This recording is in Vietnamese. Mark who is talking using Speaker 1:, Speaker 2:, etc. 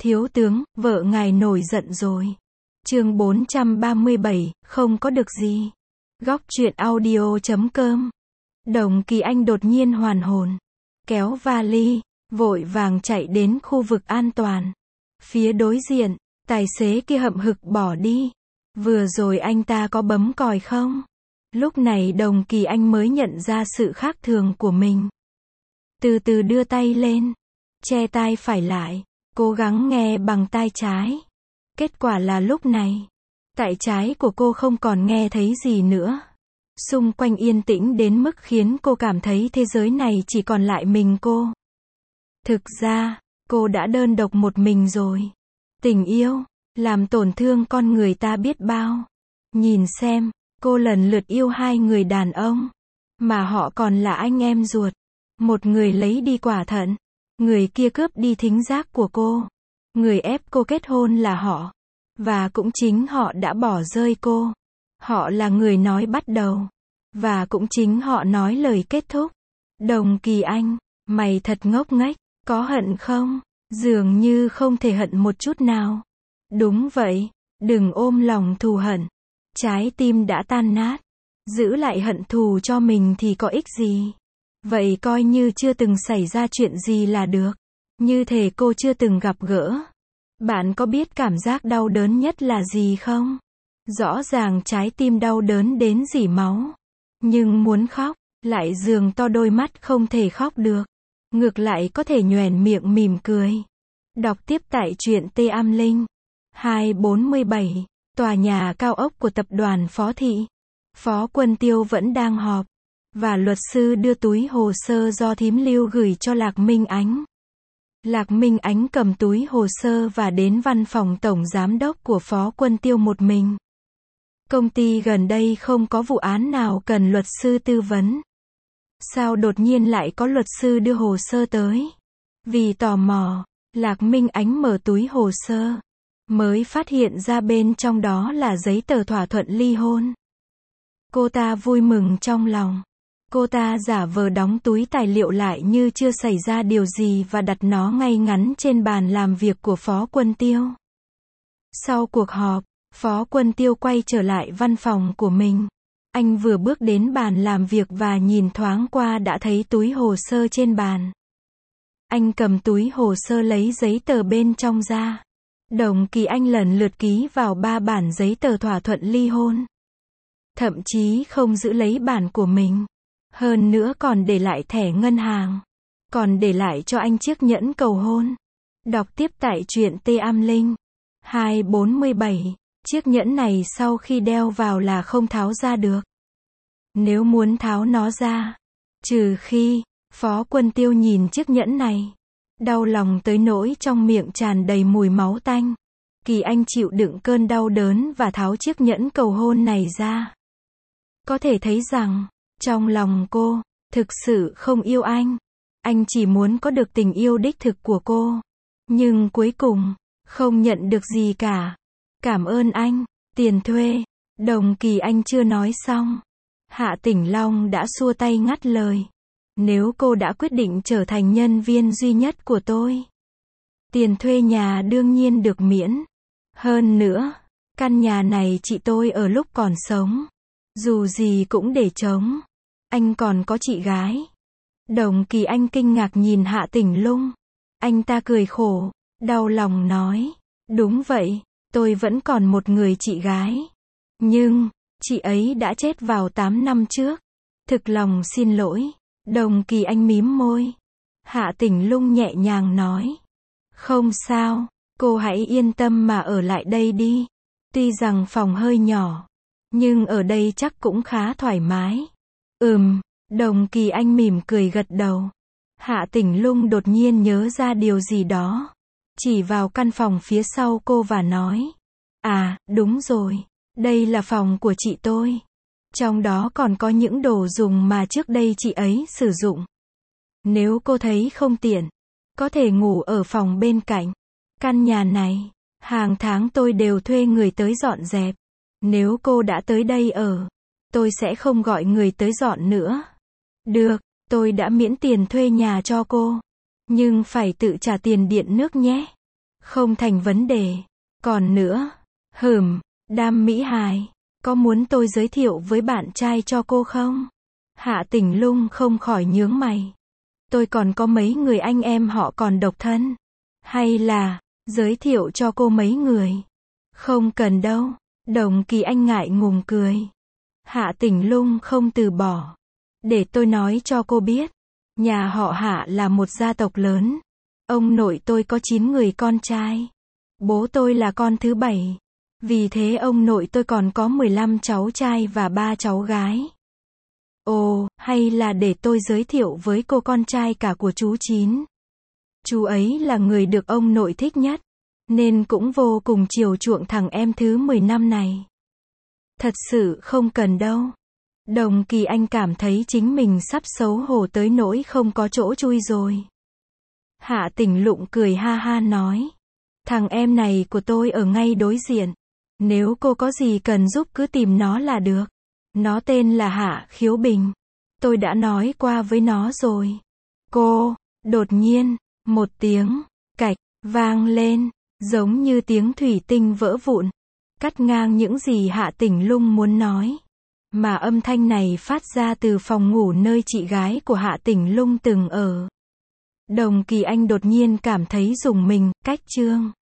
Speaker 1: Thiếu tướng, vợ ngài nổi giận rồi. Chương 437, không có được gì. Góc truyện audio.com. Đồng Kỳ Anh đột nhiên hoàn hồn, kéo vali, vội vàng chạy đến khu vực an toàn. Phía đối diện, tài xế kia hậm hực bỏ đi. Vừa rồi anh ta có bấm còi không? Lúc này Đồng Kỳ Anh mới nhận ra sự khác thường của mình. Từ từ đưa tay lên, che tai phải lại, cố gắng nghe bằng tai trái. Kết quả là lúc này, tai trái của cô không còn nghe thấy gì nữa. Xung quanh yên tĩnh đến mức khiến cô cảm thấy thế giới này chỉ còn lại mình cô. Thực ra, cô đã đơn độc một mình rồi. Tình yêu, làm tổn thương con người ta biết bao. Nhìn xem, cô lần lượt yêu hai người đàn ông, mà họ còn là anh em ruột. Một người lấy đi quả thận, người kia cướp đi thính giác của cô. Người ép cô kết hôn là họ. Và cũng chính họ đã bỏ rơi cô. Họ là người nói bắt đầu. Và cũng chính họ nói lời kết thúc. Đồng Kỳ Anh, mày thật ngốc nghếch, có hận không? Dường như không thể hận một chút nào. Đúng vậy, đừng ôm lòng thù hận. Trái tim đã tan nát. Giữ lại hận thù cho mình thì có ích gì? Vậy coi như chưa từng xảy ra chuyện gì là được. Như thể cô chưa từng gặp gỡ. Bạn có biết cảm giác đau đớn nhất là gì không? Rõ ràng trái tim đau đớn đến rỉ máu. Nhưng muốn khóc, lại giường to đôi mắt không thể khóc được. Ngược lại có thể nhoẻn miệng mỉm cười. Đọc tiếp tại truyện Tê Am Linh. 247, tòa nhà cao ốc của tập đoàn Phó Thị. Phó Quân Tiêu vẫn đang họp. Và luật sư đưa túi hồ sơ do thím Lưu gửi cho Lạc Minh Ánh. Lạc Minh Ánh cầm túi hồ sơ và đến văn phòng tổng giám đốc của Phó Quân Tiêu một mình. Công ty gần đây không có vụ án nào cần luật sư tư vấn. Sao đột nhiên lại có luật sư đưa hồ sơ tới? Vì tò mò, Lạc Minh Ánh mở túi hồ sơ, mới phát hiện ra bên trong đó là giấy tờ thỏa thuận ly hôn. Cô ta vui mừng trong lòng. Cô ta giả vờ đóng túi tài liệu lại như chưa xảy ra điều gì và đặt nó ngay ngắn trên bàn làm việc của Phó Quân Tiêu. Sau cuộc họp, Phó Quân Tiêu quay trở lại văn phòng của mình. Anh vừa bước đến bàn làm việc và nhìn thoáng qua đã thấy túi hồ sơ trên bàn. Anh cầm túi hồ sơ lấy giấy tờ bên trong ra. Đồng Kỳ Anh lần lượt ký vào 3 bản giấy tờ thỏa thuận ly hôn. Thậm chí không giữ lấy bản của mình. Hơn nữa còn để lại thẻ ngân hàng. Còn để lại cho anh chiếc nhẫn cầu hôn. Đọc tiếp tại truyện Tê Am Linh. 247, chiếc nhẫn này sau khi đeo vào là không tháo ra được. Nếu muốn tháo nó ra, trừ khi, Phó Quân Tiêu nhìn chiếc nhẫn này. Đau lòng tới nỗi trong miệng tràn đầy mùi máu tanh. Kỳ Anh chịu đựng cơn đau đớn và tháo chiếc nhẫn cầu hôn này ra. Có thể thấy rằng, trong lòng cô, thực sự không yêu anh. Anh chỉ muốn có được tình yêu đích thực của cô. Nhưng cuối cùng, không nhận được gì cả. Cảm ơn anh, tiền thuê. Đồng Kỳ Anh chưa nói xong. Hạ Tỉnh Long đã xua tay ngắt lời. Nếu cô đã quyết định trở thành nhân viên duy nhất của tôi, tiền thuê nhà đương nhiên được miễn. Hơn nữa, căn nhà này chị tôi ở lúc còn sống. Dù gì cũng để trống. Anh còn có chị gái. Đồng Kỳ Anh kinh ngạc nhìn Hạ Tỉnh Lung. Anh ta cười khổ, đau lòng nói. Đúng vậy, tôi vẫn còn một người chị gái. Nhưng, chị ấy đã chết vào 8 năm trước. Thực lòng xin lỗi. Đồng Kỳ Anh mím môi. Hạ Tỉnh Lung nhẹ nhàng nói. Không sao, cô hãy yên tâm mà ở lại đây đi. Tuy rằng phòng hơi nhỏ, nhưng ở đây chắc cũng khá thoải mái. Đồng Kỳ Anh mỉm cười gật đầu. Hạ Tỉnh Lung đột nhiên nhớ ra điều gì đó. Chỉ vào căn phòng phía sau cô và nói. À, đúng rồi. Đây là phòng của chị tôi. Trong đó còn có những đồ dùng mà trước đây chị ấy sử dụng. Nếu cô thấy không tiện, có thể ngủ ở phòng bên cạnh. Căn nhà này, hàng tháng tôi đều thuê người tới dọn dẹp. Nếu cô đã tới đây ở, tôi sẽ không gọi người tới dọn nữa. Được, tôi đã miễn tiền thuê nhà cho cô. Nhưng phải tự trả tiền điện nước nhé. Không thành vấn đề. Còn nữa, Đam Mỹ Hài, có muốn tôi giới thiệu với bạn trai cho cô không? Hạ Tỉnh Lung không khỏi nhướng mày. Tôi còn có mấy người anh em họ còn độc thân. Hay là, giới thiệu cho cô mấy người? Không cần đâu. Đồng Kỳ Anh ngại ngùng cười. Hạ Tỉnh Lung không từ bỏ. Để tôi nói cho cô biết. Nhà họ Hạ là một gia tộc lớn. Ông nội tôi có 9 người con trai. Bố tôi là con thứ 7. Vì thế ông nội tôi còn có 15 cháu trai và 3 cháu gái. Ồ, hay là để tôi giới thiệu với cô con trai cả của chú Chín. Chú ấy là người được ông nội thích nhất, nên cũng vô cùng chiều chuộng thằng em thứ 10 năm này. Thật sự không cần đâu. Đồng Kỳ Anh cảm thấy chính mình sắp xấu hổ tới nỗi không có chỗ chui rồi. Hạ Tỉnh Lụng cười ha ha nói. Thằng em này của tôi ở ngay đối diện. Nếu cô có gì cần giúp cứ tìm nó là được. Nó tên là Hạ Khiếu Bình. Tôi đã nói qua với nó rồi. Cô, đột nhiên, một tiếng, cạch, vang lên, giống như tiếng thủy tinh vỡ vụn, cắt ngang những gì Hạ Tỉnh Lung muốn nói. Mà âm thanh này phát ra từ phòng ngủ nơi chị gái của Hạ Tỉnh Lung từng ở. Đồng Kỳ Anh đột nhiên cảm thấy rùng mình, cách chương